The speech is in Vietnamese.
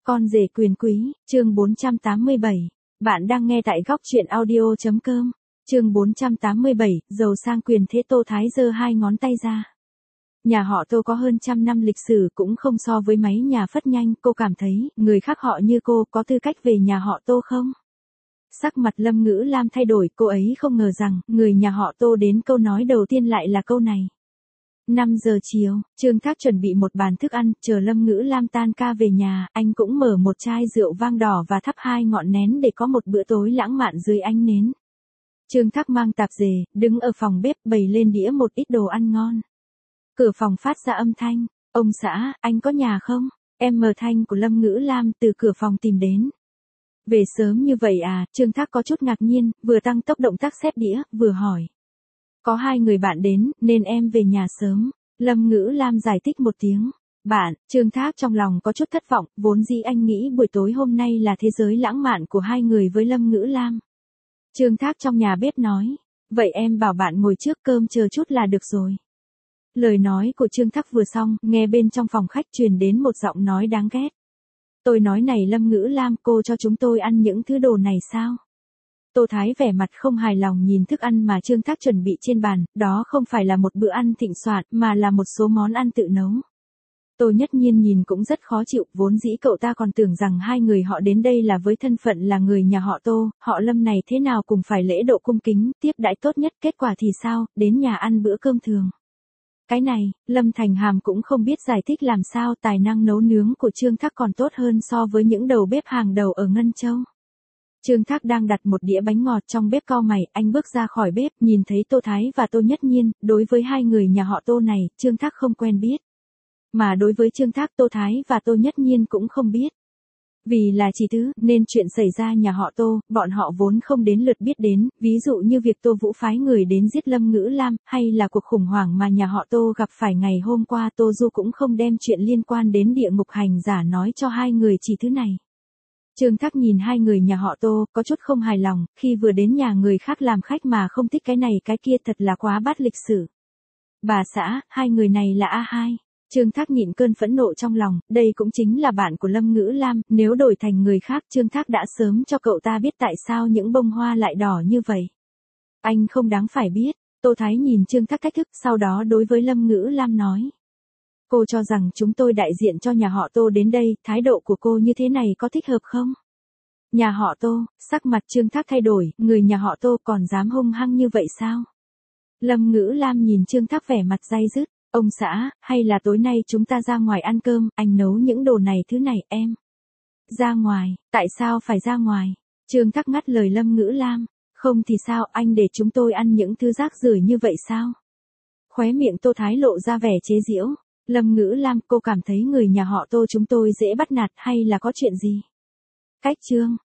Con rể quyền quý, chương 487. Bạn đang nghe tại góc truyện audio.com. Chương 487, giàu sang quyền thế. Tô Thái giơ hai ngón tay ra. Nhà họ Tô có hơn 100 năm lịch sử, cũng không so với mấy nhà phất nhanh. Cô cảm thấy, người khác họ như cô có tư cách về nhà họ Tô không? Sắc mặt Lâm Ngữ Lam thay đổi, cô ấy không ngờ rằng, người nhà họ Tô đến câu nói đầu tiên lại là câu này. 5 giờ chiều, Trương Thác chuẩn bị một bàn thức ăn, chờ Lâm Ngữ Lam tan ca về nhà, anh cũng mở một chai rượu vang đỏ và thắp 2 ngọn nén để có một bữa tối lãng mạn dưới ánh nến. Trương Thác mang tạp dề, đứng ở phòng bếp bày lên đĩa một ít đồ ăn ngon. Cửa phòng phát ra âm thanh, ông xã, anh có nhà không? Em mờ thanh của Lâm Ngữ Lam từ cửa phòng tìm đến. Về sớm như vậy à? Trương Thác có chút ngạc nhiên, vừa tăng tốc động tác xếp đĩa, vừa hỏi. Có 2 người bạn đến, nên em về nhà sớm. Lâm Ngữ Lam giải thích một tiếng. Bạn, Trương Thác trong lòng có chút thất vọng, vốn dĩ anh nghĩ buổi tối hôm nay là thế giới lãng mạn của 2 người với Lâm Ngữ Lam. Trương Thác trong nhà bếp nói. Vậy em bảo bạn ngồi trước cơm chờ chút là được rồi. Lời nói của Trương Thác vừa xong, nghe bên trong phòng khách truyền đến một giọng nói đáng ghét. Tôi nói này Lâm Ngữ Lam, cô cho chúng tôi ăn những thứ đồ này sao? Tô Thái vẻ mặt không hài lòng nhìn thức ăn mà Trương Thác chuẩn bị trên bàn, đó không phải là một bữa ăn thịnh soạn, mà là một số món ăn tự nấu. Tô Nhất Nhiên nhìn cũng rất khó chịu, vốn dĩ cậu ta còn tưởng rằng 2 người họ đến đây là với thân phận là người nhà họ Tô, họ Lâm này thế nào cũng phải lễ độ cung kính, tiếp đãi tốt nhất, kết quả thì sao, đến nhà ăn bữa cơm thường. Cái này, Lâm Thành Hàm cũng không biết giải thích làm sao, tài năng nấu nướng của Trương Thác còn tốt hơn so với những đầu bếp hàng đầu ở Ngân Châu. Trương Thác đang đặt một đĩa bánh ngọt trong bếp, cau mày, anh bước ra khỏi bếp, nhìn thấy Tô Thái và Tô Nhất Nhiên, đối với 2 người nhà họ Tô này, Trương Thác không quen biết. Mà đối với Trương Thác, Tô Thái và Tô Nhất Nhiên cũng không biết. Vì là chỉ thứ, nên chuyện xảy ra nhà họ Tô, bọn họ vốn không đến lượt biết đến, ví dụ như việc Tô Vũ phái người đến giết Lâm Ngữ Lam, hay là cuộc khủng hoảng mà nhà họ Tô gặp phải ngày hôm qua, Tô Du cũng không đem chuyện liên quan đến địa ngục hành giả nói cho 2 người chỉ thứ này. Trương Thác nhìn 2 người nhà họ Tô, có chút không hài lòng, khi vừa đến nhà người khác làm khách mà không thích cái này cái kia thật là quá bát lịch sử. Bà xã, 2 người này là A2. Trương Thác nhịn cơn phẫn nộ trong lòng, đây cũng chính là bạn của Lâm Ngữ Lam, nếu đổi thành người khác Trương Thác đã sớm cho cậu ta biết tại sao những bông hoa lại đỏ như vậy. Anh không đáng phải biết. Tô Thái nhìn Trương Thác thách thức, sau đó đối với Lâm Ngữ Lam nói. Cô cho rằng chúng tôi đại diện cho nhà họ Tô đến đây, thái độ của cô như thế này có thích hợp không? Nhà họ Tô, sắc mặt Trương Thác thay đổi, người nhà họ Tô còn dám hung hăng như vậy sao? Lâm Ngữ Lam nhìn Trương Thác vẻ mặt day dứt, ông xã, hay là tối nay chúng ta ra ngoài ăn cơm, anh nấu những đồ này thứ này em. Ra ngoài, tại sao phải ra ngoài? Trương Thác ngắt lời Lâm Ngữ Lam, không thì sao, anh để chúng tôi ăn những thứ rác rưởi như vậy sao? Khóe miệng Tô Thái lộ ra vẻ chế giễu. Lâm Ngữ Lam, cô cảm thấy người nhà họ Tô chúng tôi dễ bắt nạt hay là có chuyện gì? Cách Trương